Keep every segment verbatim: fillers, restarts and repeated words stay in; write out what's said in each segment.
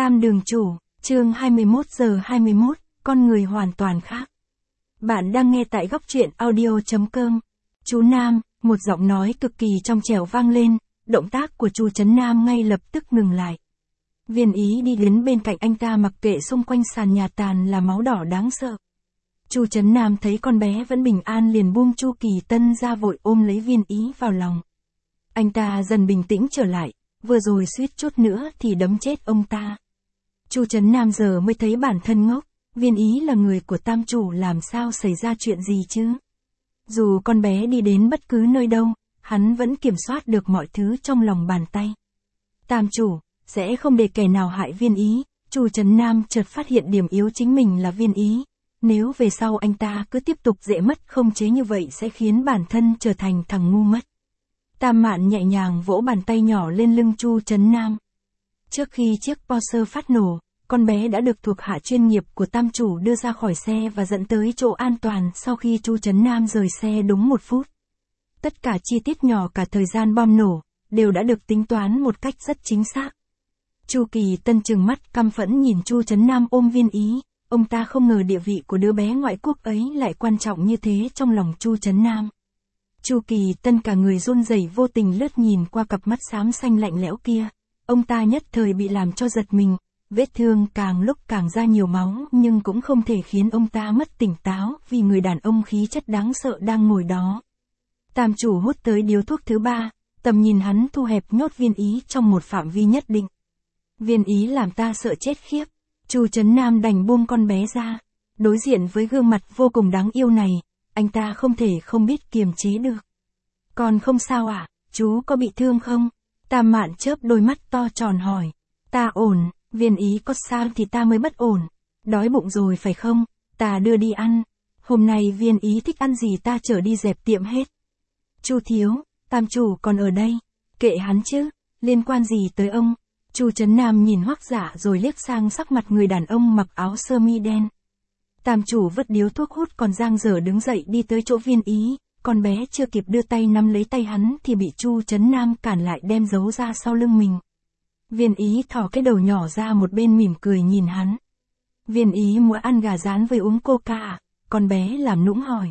Tam đường chủ, chương hai mươi mốt giờ hai mươi mốt, con người hoàn toàn khác. Bạn đang nghe tại góc truyện audio chấm com. Chú Nam, một giọng nói cực kỳ trong trẻo vang lên, động tác của Chu Trấn Nam ngay lập tức ngừng lại. Viên Ý đi đến bên cạnh anh ta mặc kệ xung quanh sàn nhà tàn là máu đỏ đáng sợ. Chu Trấn Nam thấy con bé vẫn bình an liền buông Chu Kỳ Tân ra vội ôm lấy Viên Ý vào lòng. Anh ta dần bình tĩnh trở lại, vừa rồi suýt chút nữa thì đấm chết ông ta. Chu Trấn Nam giờ mới thấy bản thân ngốc, Viên Ý là người của Tam chủ làm sao xảy ra chuyện gì chứ? Dù con bé đi đến bất cứ nơi đâu, hắn vẫn kiểm soát được mọi thứ trong lòng bàn tay. Tam chủ, sẽ không để kẻ nào hại Viên Ý. Chu Trấn Nam chợt phát hiện điểm yếu chính mình là Viên Ý. Nếu về sau anh ta cứ tiếp tục dễ mất không chế như vậy sẽ khiến bản thân trở thành thằng ngu mất. Tam Mạn nhẹ nhàng vỗ bàn tay nhỏ lên lưng Chu Trấn Nam. Trước khi chiếc Porsche phát nổ, con bé đã được thuộc hạ chuyên nghiệp của Tam chủ đưa ra khỏi xe và dẫn tới chỗ an toàn sau khi Chu Trấn Nam rời xe đúng một phút. Tất cả chi tiết nhỏ cả thời gian bom nổ, đều đã được tính toán một cách rất chính xác. Chu Kỳ Tân trừng mắt căm phẫn nhìn Chu Trấn Nam ôm Viên Ý, ông ta không ngờ địa vị của đứa bé ngoại quốc ấy lại quan trọng như thế trong lòng Chu Trấn Nam. Chu Kỳ Tân cả người run rẩy vô tình lướt nhìn qua cặp mắt xám xanh lạnh lẽo kia, ông ta nhất thời bị làm cho giật mình, vết thương càng lúc càng ra nhiều máu nhưng cũng không thể khiến ông ta mất tỉnh táo vì người đàn ông khí chất đáng sợ đang ngồi đó. Tam chủ hút tới điếu thuốc thứ ba, tầm nhìn hắn thu hẹp nhốt Viên Ý trong một phạm vi nhất định. Viên Ý làm ta sợ chết khiếp, Chu Trấn Nam đành buông con bé ra, đối diện với gương mặt vô cùng đáng yêu này, anh ta không thể không biết kiềm chế được. Còn không sao à, chú có bị thương không? Tam Mạn chớp đôi mắt to tròn hỏi. Ta ổn, Viên Ý có sao thì ta mới bất ổn. Đói bụng rồi phải không? Ta đưa đi ăn. Hôm nay Viên Ý thích ăn gì ta chở đi dẹp tiệm hết. Chu thiếu, Tam chủ còn ở đây. Kệ hắn chứ, liên quan gì tới ông? Chu Trấn Nam nhìn Hoắc Dạ rồi liếc sang sắc mặt người đàn ông mặc áo sơ mi đen. Tam chủ vứt điếu thuốc hút còn dang dở đứng dậy đi tới chỗ Viên Ý, con bé chưa kịp đưa tay nắm lấy tay hắn thì bị Chu Trấn Nam cản lại đem giấu ra sau lưng mình. Viên Ý thò cái đầu nhỏ ra một bên mỉm cười nhìn hắn. Viên Ý muốn ăn gà rán với uống coca à? Con bé làm nũng hỏi.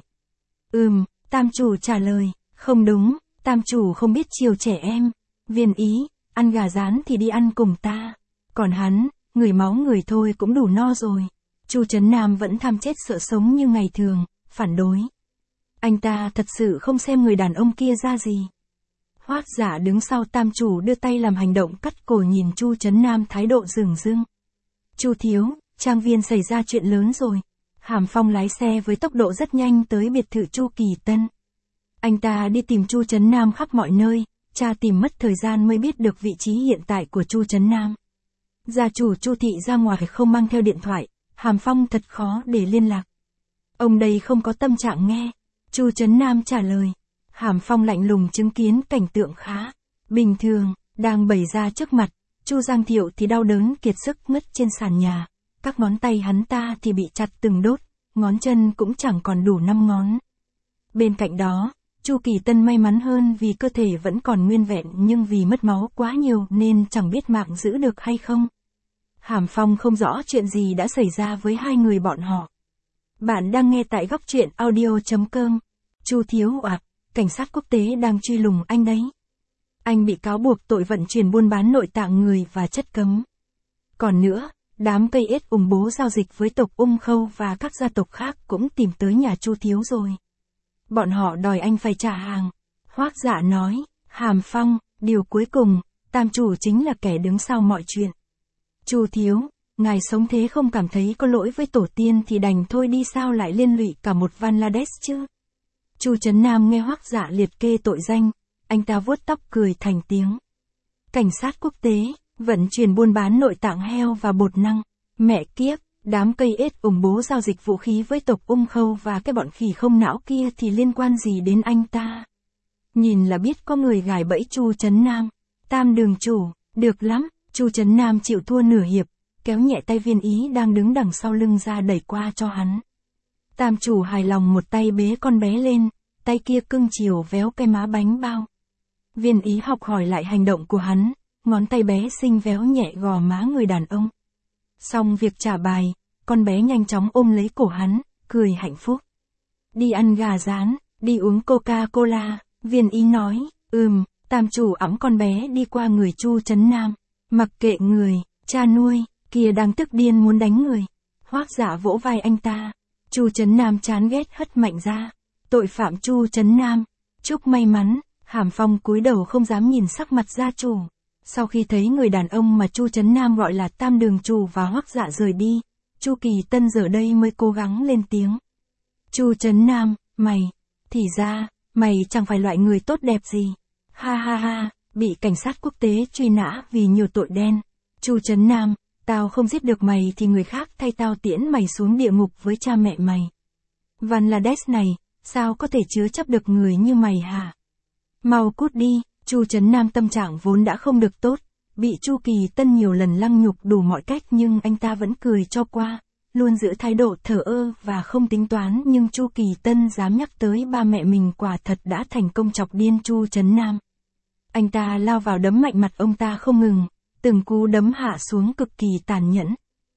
Ừm, Tam chủ trả lời, không đúng, Tam chủ không biết chiều trẻ em. Viên Ý, ăn gà rán thì đi ăn cùng ta. Còn hắn, ngửi máu người thôi cũng đủ no rồi. Chu Trấn Nam vẫn tham chết sợ sống như ngày thường, phản đối. Anh ta thật sự không xem người đàn ông kia ra gì. Hoắc Dạ đứng sau Tam chủ đưa tay làm hành động cắt cổ nhìn Chu Trấn Nam thái độ dửng dưng. Chu thiếu, trang viên xảy ra chuyện lớn rồi. Hàm Phong lái xe với tốc độ rất nhanh tới biệt thự Chu Kỳ Tân. Anh ta đi tìm Chu Trấn Nam khắp mọi nơi, tra tìm mất thời gian mới biết được vị trí hiện tại của Chu Trấn Nam. Gia chủ Chu thị ra ngoài không mang theo điện thoại, Hàm Phong thật khó để liên lạc. Ông đây không có tâm trạng nghe. Chu Trấn Nam trả lời. Hàm Phong lạnh lùng chứng kiến cảnh tượng khá bình thường đang bày ra trước mặt. Chu Giang Thiệu thì đau đớn kiệt sức ngất trên sàn nhà, các ngón tay hắn ta thì bị chặt từng đốt, ngón chân cũng chẳng còn đủ năm ngón. Bên cạnh đó, Chu Kỳ Tân may mắn hơn vì cơ thể vẫn còn nguyên vẹn nhưng vì mất máu quá nhiều nên chẳng biết mạng giữ được hay không. Hàm Phong không rõ chuyện gì đã xảy ra với hai người bọn họ. Bạn đang nghe tại góc truyện audio chấm com. Chu thiếu ạ, cảnh sát quốc tế đang truy lùng anh đấy. Anh bị cáo buộc tội vận chuyển buôn bán nội tạng người và chất cấm. Còn nữa, đám cây ết ủng bố giao dịch với tộc Ung Khâu và các gia tộc khác cũng tìm tới nhà Chu thiếu rồi. Bọn họ đòi anh phải trả hàng. Hoắc Dạ nói. Hàm Phong, điều cuối cùng, Tam chủ chính là kẻ đứng sau mọi chuyện. Chu thiếu, ngài sống thế không cảm thấy có lỗi với tổ tiên thì đành thôi đi sao lại liên lụy cả một Bangladesh chứ? Chu Trấn Nam nghe Hoắc Dạ liệt kê tội danh, anh ta vuốt tóc cười thành tiếng. Cảnh sát quốc tế, vận chuyển buôn bán nội tạng heo và bột năng, mẹ kiếp, đám cây ết ủng bố giao dịch vũ khí với tộc Ung Khâu và cái bọn khỉ không não kia thì liên quan gì đến anh ta? Nhìn là biết có người gài bẫy Chu Trấn Nam. Tam đường chủ, được lắm, Chu Trấn Nam chịu thua nửa hiệp, kéo nhẹ tay Viên Ý đang đứng đằng sau lưng ra đẩy qua cho hắn. Tam chủ hài lòng một tay bế con bé lên, tay kia cưng chiều véo cái má bánh bao. Viên Ý học hỏi lại hành động của hắn, ngón tay bé xinh véo nhẹ gò má người đàn ông. Xong việc trả bài, con bé nhanh chóng ôm lấy cổ hắn, cười hạnh phúc. Đi ăn gà rán, đi uống Coca-Cola, Viên Ý nói, ừm, Tam chủ ẵm con bé đi qua người Chu Trấn Nam. Mặc kệ người, cha nuôi, kia đang tức điên muốn đánh người. Hoác Dạ vỗ vai anh ta. Chu Trấn Nam chán ghét hất mạnh ra. Tội phạm Chu Trấn Nam. Chúc may mắn, Hàm Phong cúi đầu không dám nhìn sắc mặt gia chủ. Sau khi thấy người đàn ông mà Chu Trấn Nam gọi là Tam Đường Chủ và Hoác Dạ rời đi, Chu Kỳ Tân giờ đây mới cố gắng lên tiếng. Chu Trấn Nam, mày, thì ra, mày chẳng phải loại người tốt đẹp gì. Ha ha ha, bị cảnh sát quốc tế truy nã vì nhiều tội đen. Chu Trấn Nam, tao không giết được mày thì người khác thay tao tiễn mày xuống địa ngục với cha mẹ mày. Bangladesh này, sao có thể chứa chấp được người như mày hả? Mau cút đi. Chu Trấn Nam tâm trạng vốn đã không được tốt, bị Chu Kỳ Tân nhiều lần lăng nhục đủ mọi cách nhưng anh ta vẫn cười cho qua, luôn giữ thái độ thờ ơ và không tính toán, nhưng Chu Kỳ Tân dám nhắc tới ba mẹ mình quả thật đã thành công chọc điên Chu Trấn Nam. Anh ta lao vào đấm mạnh mặt ông ta không ngừng, từng cú đấm hạ xuống cực kỳ tàn nhẫn.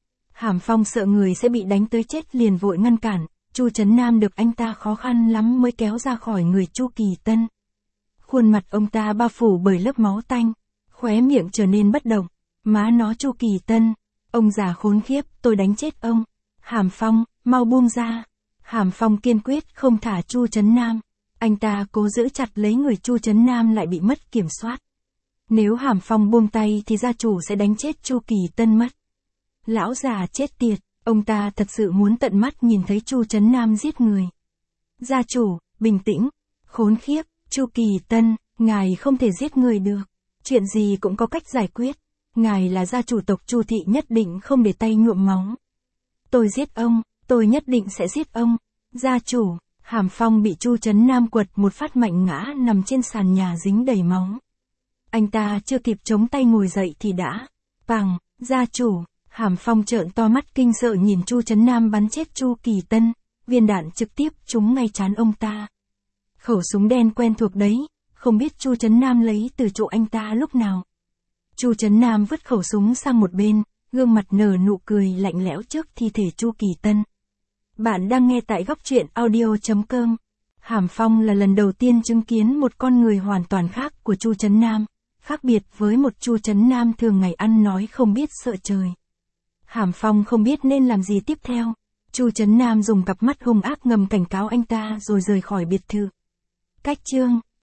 Hàm Phong sợ người sẽ bị đánh tới chết liền vội ngăn cản, Chu Trấn Nam được anh ta khó khăn lắm mới kéo ra khỏi người Chu Kỳ Tân. Khuôn mặt ông ta bao phủ bởi lớp máu tanh, khóe miệng trở nên bất động. Má nó Chu Kỳ Tân, ông già khốn khiếp, tôi đánh chết ông. Hàm Phong, mau buông ra. Hàm Phong kiên quyết không thả Chu Trấn Nam. Anh ta cố giữ chặt lấy người Chu Trấn Nam lại bị mất kiểm soát. Nếu Hàm Phong buông tay thì gia chủ sẽ đánh chết Chu Kỳ Tân mất. Lão già chết tiệt, ông ta thật sự muốn tận mắt nhìn thấy Chu Trấn Nam giết người. Gia chủ, bình tĩnh, khốn khiếp. Chu Kỳ Tân, ngài không thể giết người được. Chuyện gì cũng có cách giải quyết. Ngài là gia chủ tộc Chu thị nhất định không để tay nhuộm máu. Tôi giết ông, tôi nhất định sẽ giết ông. Gia chủ, Hàm Phong bị Chu Trấn Nam quật một phát mạnh ngã nằm trên sàn nhà dính đầy máu. Anh ta chưa kịp chống tay ngồi dậy thì đã. Pằng, gia chủ, Hàm Phong trợn to mắt kinh sợ nhìn Chu Trấn Nam bắn chết Chu Kỳ Tân. Viên đạn trực tiếp trúng ngay trán ông ta. Khẩu súng đen quen thuộc đấy, không biết Chu Trấn Nam lấy từ chỗ anh ta lúc nào. Chu Trấn Nam vứt khẩu súng sang một bên, gương mặt nở nụ cười lạnh lẽo trước thi thể Chu Kỳ Tân. Bạn đang nghe tại góc truyện audio chấm com. Hàm Phong là lần đầu tiên chứng kiến một con người hoàn toàn khác của Chu Trấn Nam, khác biệt với một Chu Trấn Nam thường ngày ăn nói không biết sợ trời. Hàm Phong không biết nên làm gì tiếp theo. Chu Trấn Nam dùng cặp mắt hung ác ngầm cảnh cáo anh ta rồi rời khỏi biệt thự. Cách chương